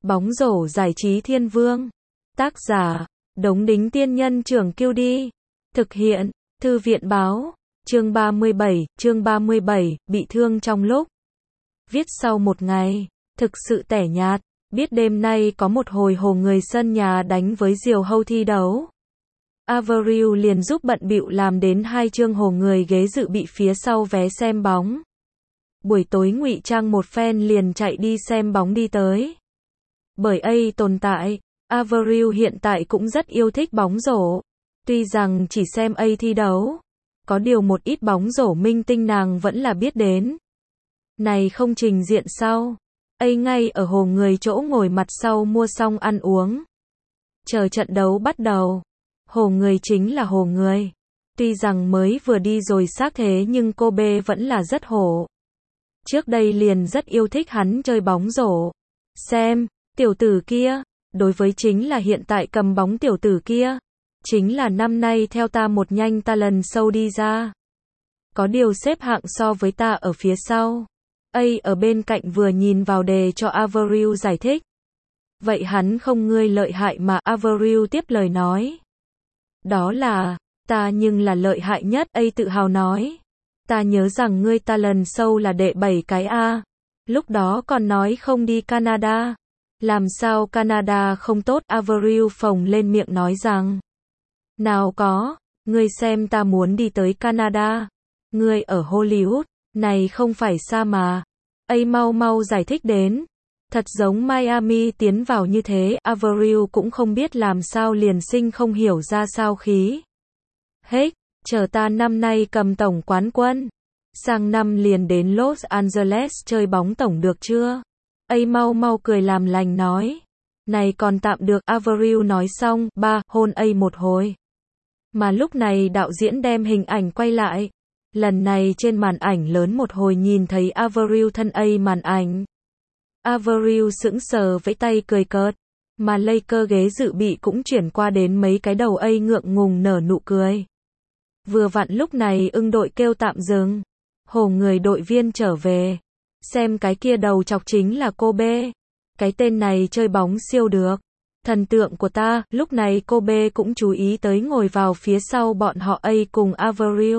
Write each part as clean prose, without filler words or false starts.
Bóng rổ giải trí thiên vương. Tác giả, Đống Đính Tiên Nhân Trưởng Kiêu Đi. Thực hiện, Thư viện Báo. Chương 37, bị thương trong lúc viết sau một ngày, thực sự tẻ nhạt, biết đêm nay có một hồi hồ người sân nhà đánh với Diều Hâu thi đấu. Avril liền giúp bận bịu làm đến 2 chương hồ người ghế dự bị phía sau vé xem bóng. Buổi tối ngụy trang một phen liền chạy đi xem bóng đi tới. Bởi A tồn tại, Avril hiện tại cũng rất yêu thích bóng rổ. Tuy rằng chỉ xem A thi đấu, có điều một ít bóng rổ minh tinh nàng vẫn là biết đến. Này không trình diện sau, A ngay ở hồ người chỗ ngồi mặt sau mua xong ăn uống. Chờ trận đấu bắt đầu. Hồ người chính là hồ người. Tuy rằng mới vừa đi rồi xác thế nhưng cô B vẫn là rất hổ. Trước đây liền rất yêu thích hắn chơi bóng rổ. Xem, tiểu tử kia, đối với chính là hiện tại cầm bóng tiểu tử kia. Chính là năm nay theo ta một nhanh ta lần sâu đi ra. Có điều xếp hạng so với ta ở phía sau. A ở bên cạnh vừa nhìn vào đề cho Avril giải thích. Vậy hắn không ngươi lợi hại mà, Avril tiếp lời nói. Đó là, ta nhưng là lợi hại nhất, A tự hào nói. Ta nhớ rằng ngươi ta lần sâu là đệ 7 cái A. Lúc đó còn nói không đi Canada. Làm sao Canada không tốt, Avril phồng lên miệng nói rằng. Nào có, ngươi xem ta muốn đi tới Canada. Ngươi ở Hollywood, này không phải xa mà. A mau giải thích đến. Thật giống Miami tiến vào như thế, Avril cũng không biết làm sao liền sinh không hiểu ra sao khí. Hết, chờ ta năm nay cầm tổng quán quân. Sang năm liền đến Los Angeles chơi bóng tổng được chưa? A mau cười làm lành nói. Này còn tạm được, Avril nói xong, hôn A một hồi. Mà lúc này đạo diễn đem hình ảnh quay lại. Lần này trên màn ảnh lớn một hồi nhìn thấy Avril thân A màn ảnh. Avril sững sờ vẫy tay cười cợt, mà Laker ghế dự bị cũng chuyển qua đến mấy cái đầu A ngượng ngùng nở nụ cười. Vừa vặn lúc này ưng đội kêu tạm dừng. Hồ người đội viên trở về. Xem cái kia đầu chọc chính là cô B. Cái tên này chơi bóng siêu được. Thần tượng của ta, lúc này cô B cũng chú ý tới ngồi vào phía sau bọn họ A cùng Avril.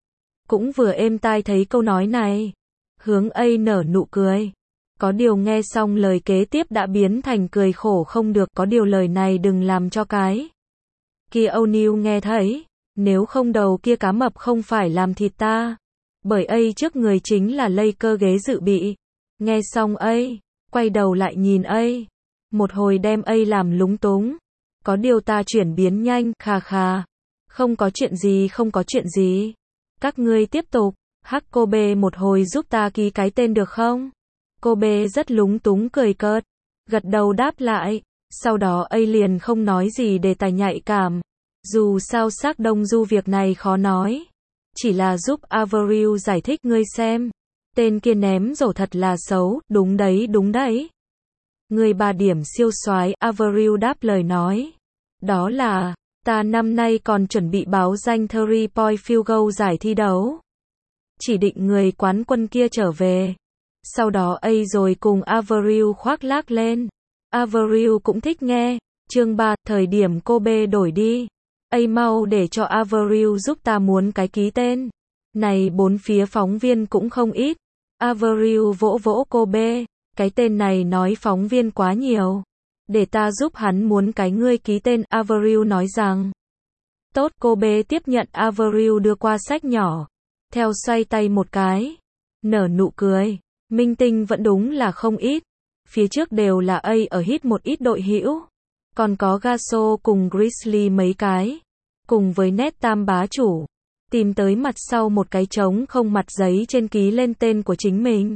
Cũng vừa êm tai thấy câu nói này. Hướng A nở nụ cười. Có điều nghe xong lời kế tiếp đã biến thành cười khổ không được, có điều lời này đừng làm cho cái kia O'Neal nghe thấy, nếu không đầu kia cá mập không phải làm thịt ta. Bởi A trước người chính là Laker ghế dự bị. Nghe xong A, quay đầu lại nhìn A, một hồi đem A làm lúng túng. Có điều ta chuyển biến nhanh, khà. Không có chuyện gì. Các ngươi tiếp tục, cô B một hồi giúp ta ký cái tên được không? Cô B rất lúng túng cười cợt, gật đầu đáp lại, sau đó A liền không nói gì đề tài nhạy cảm. Dù sao xác đông du việc này khó nói. Chỉ là giúp Avril giải thích ngươi xem. Tên kia ném rổ thật là xấu, đúng đấy. Người 3 điểm siêu soái, Avril đáp lời nói. Đó là, ta năm nay còn chuẩn bị báo danh 3-point field goal giải thi đấu. Chỉ định người quán quân kia trở về. Sau đó A rồi cùng Avril khoác lác lên. Avril cũng thích nghe. Chương 3, thời điểm cô B đổi đi. A mau để cho Avril giúp ta muốn cái ký tên. Này bốn phía phóng viên cũng không ít. Avril vỗ cô B. Cái tên này nói phóng viên quá nhiều. Để ta giúp hắn muốn cái ngươi ký tên, Avril nói rằng. Tốt, cô B tiếp nhận Avril đưa qua sách nhỏ. Theo xoay tay một cái. Nở nụ cười. Minh tinh vẫn đúng là không ít. Phía trước đều là A ở hit một ít đội hữu. Còn có Gasol cùng Grizzly mấy cái. Cùng với Nét Tam bá chủ. Tìm tới mặt sau một cái trống không mặt giấy trên ký lên tên của chính mình.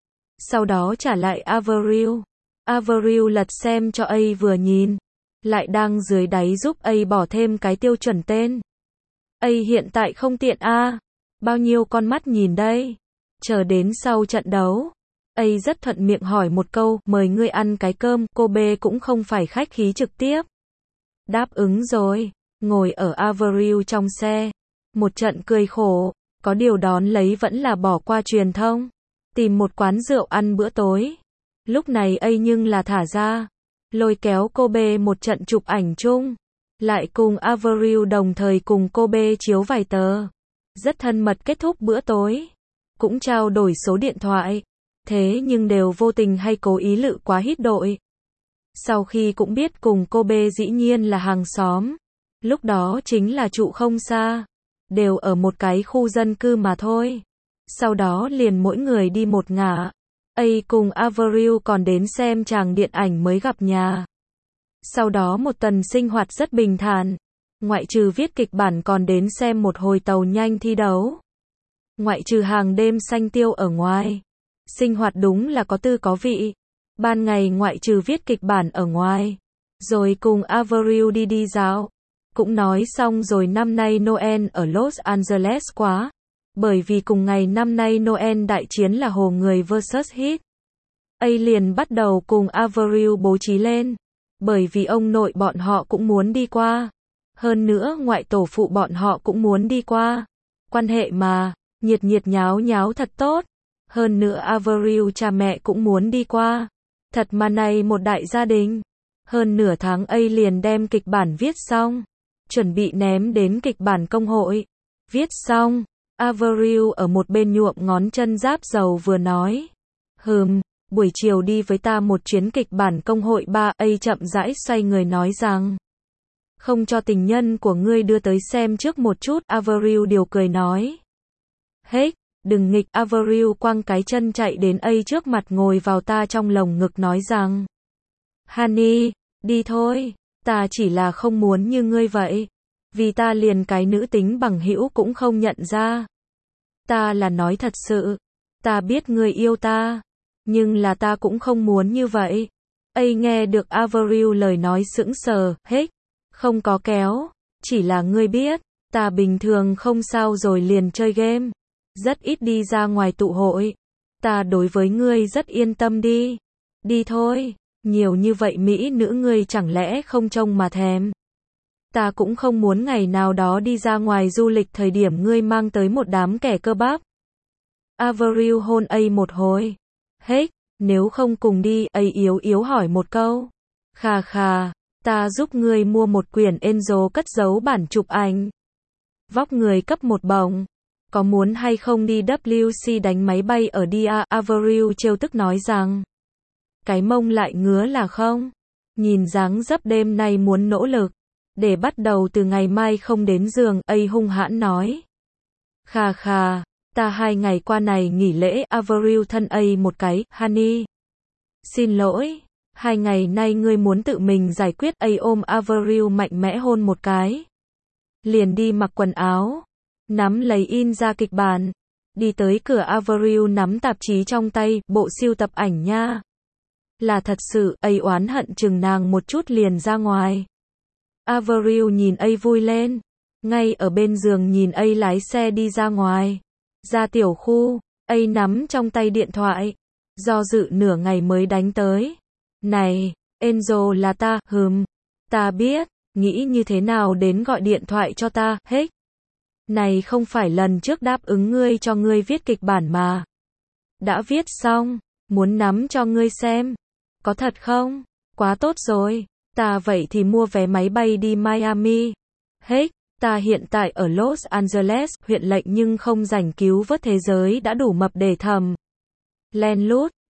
Sau đó trả lại Avril. Avril lật xem cho A vừa nhìn. Lại đang dưới đáy giúp A bỏ thêm cái tiêu chuẩn tên. A hiện tại không tiện A. Bao nhiêu con mắt nhìn đây. Chờ đến sau trận đấu. A rất thuận miệng hỏi một câu, mời ngươi ăn cái cơm, cô B cũng không phải khách khí trực tiếp. Đáp ứng rồi, ngồi ở Avril trong xe. Một trận cười khổ, có điều đón lấy vẫn là bỏ qua truyền thông. Tìm một quán rượu ăn bữa tối. Lúc này A nhưng là thả ra. lôi kéo cô B một trận chụp ảnh chung, lại cùng Avril đồng thời cùng cô B chiếu vài tờ. Rất thân mật kết thúc bữa tối, cũng trao đổi số điện thoại, thế nhưng đều vô tình hay cố ý lự quá hít đội. Sau khi cũng biết cùng cô B dĩ nhiên là hàng xóm, lúc đó chính là trụ không xa, đều ở một cái khu dân cư mà thôi. Sau đó liền mỗi người đi một ngả. A cùng Avril còn đến xem tràng điện ảnh mới gặp nhà. Sau đó một tuần sinh hoạt rất bình thản. Ngoại trừ viết kịch bản còn đến xem một hồi tàu nhanh thi đấu. Ngoại trừ hàng đêm xanh tiêu ở ngoài. Sinh hoạt đúng là có tư có vị. Ban ngày ngoại trừ viết kịch bản ở ngoài. Rồi cùng Avril đi dạo. Cũng nói xong rồi năm nay Noel ở Los Angeles quá. Bởi vì cùng ngày năm nay Noel đại chiến là Hồ Người vs Hit. A liền bắt đầu cùng Avril bố trí lên. Bởi vì ông nội bọn họ cũng muốn đi qua. Hơn nữa ngoại tổ phụ bọn họ cũng muốn đi qua. Quan hệ mà, nhiệt nháo nháo thật tốt. Hơn nữa Avril cha mẹ cũng muốn đi qua. Thật mà này một đại gia đình. Hơn nửa tháng A liền đem kịch bản viết xong. Chuẩn bị ném đến kịch bản công hội. Viết xong. Avril ở một bên nhuộm ngón chân giáp dầu vừa nói. Buổi chiều đi với ta một chuyến kịch bản công hội ba. A chậm rãi xoay người nói rằng. Không cho tình nhân của ngươi đưa tới xem trước một chút. Avril điều cười nói. Hết, đừng nghịch. Avril quăng cái chân chạy đến A trước mặt ngồi vào ta trong lồng ngực nói rằng. Honey, đi thôi, ta chỉ là không muốn như ngươi vậy. Vì ta liền cái nữ tính bằng hữu cũng không nhận ra. Ta là nói thật sự. Ta biết ngươi yêu ta. Nhưng là ta cũng không muốn như vậy. A nghe được Avril lời nói sững sờ. Hết. Không có kéo. Chỉ là ngươi biết. Ta bình thường không sao rồi liền chơi game. Rất ít đi ra ngoài tụ hội. Ta đối với ngươi rất yên tâm đi. Đi thôi. Nhiều như vậy mỹ nữ ngươi chẳng lẽ không trông mà thèm. Ta cũng không muốn ngày nào đó đi ra ngoài du lịch thời điểm ngươi mang tới một đám kẻ cơ bắp. Avril hôn A một hồi. Hết, nếu không cùng đi. A yếu hỏi một câu. Khà, ta giúp ngươi mua một quyển Angel cất giấu bản chụp ảnh. Vóc người cấp một bổng. Có muốn hay không đi WC đánh máy bay ở dia? Avril trêu tức nói rằng. Cái mông lại ngứa là không? Nhìn dáng dấp đêm nay muốn nỗ lực. Để bắt đầu từ ngày mai không đến giường. A hung hãn nói. Khà, ta 2 ngày qua này nghỉ lễ. Avril thân A một cái. Honey, xin lỗi. 2 ngày nay ngươi muốn tự mình giải quyết. A ôm Avril mạnh mẽ hôn một cái. Liền đi mặc quần áo. Nắm lấy in ra kịch bản. Đi tới cửa. Avril nắm tạp chí trong tay. Bộ sưu tập ảnh nha. Là thật sự. A oán hận chừng nàng một chút liền ra ngoài. Avril nhìn A vui lên. Ngay ở bên giường nhìn A lái xe đi ra ngoài. Ra tiểu khu. A nắm trong tay điện thoại. Do dự nửa ngày mới đánh tới. Này, Angel là ta. Ta biết. Nghĩ như thế nào đến gọi điện thoại cho ta. Hết. Này không phải lần trước đáp ứng ngươi cho ngươi viết kịch bản mà. Đã viết xong. Muốn nắm cho ngươi xem. Có thật không? Quá tốt rồi. Ta vậy thì mua vé máy bay đi Miami. Hết. Ta hiện tại ở Los Angeles, huyện lệnh nhưng không rảnh cứu vớt thế giới đã đủ mập để thầm. Len lút.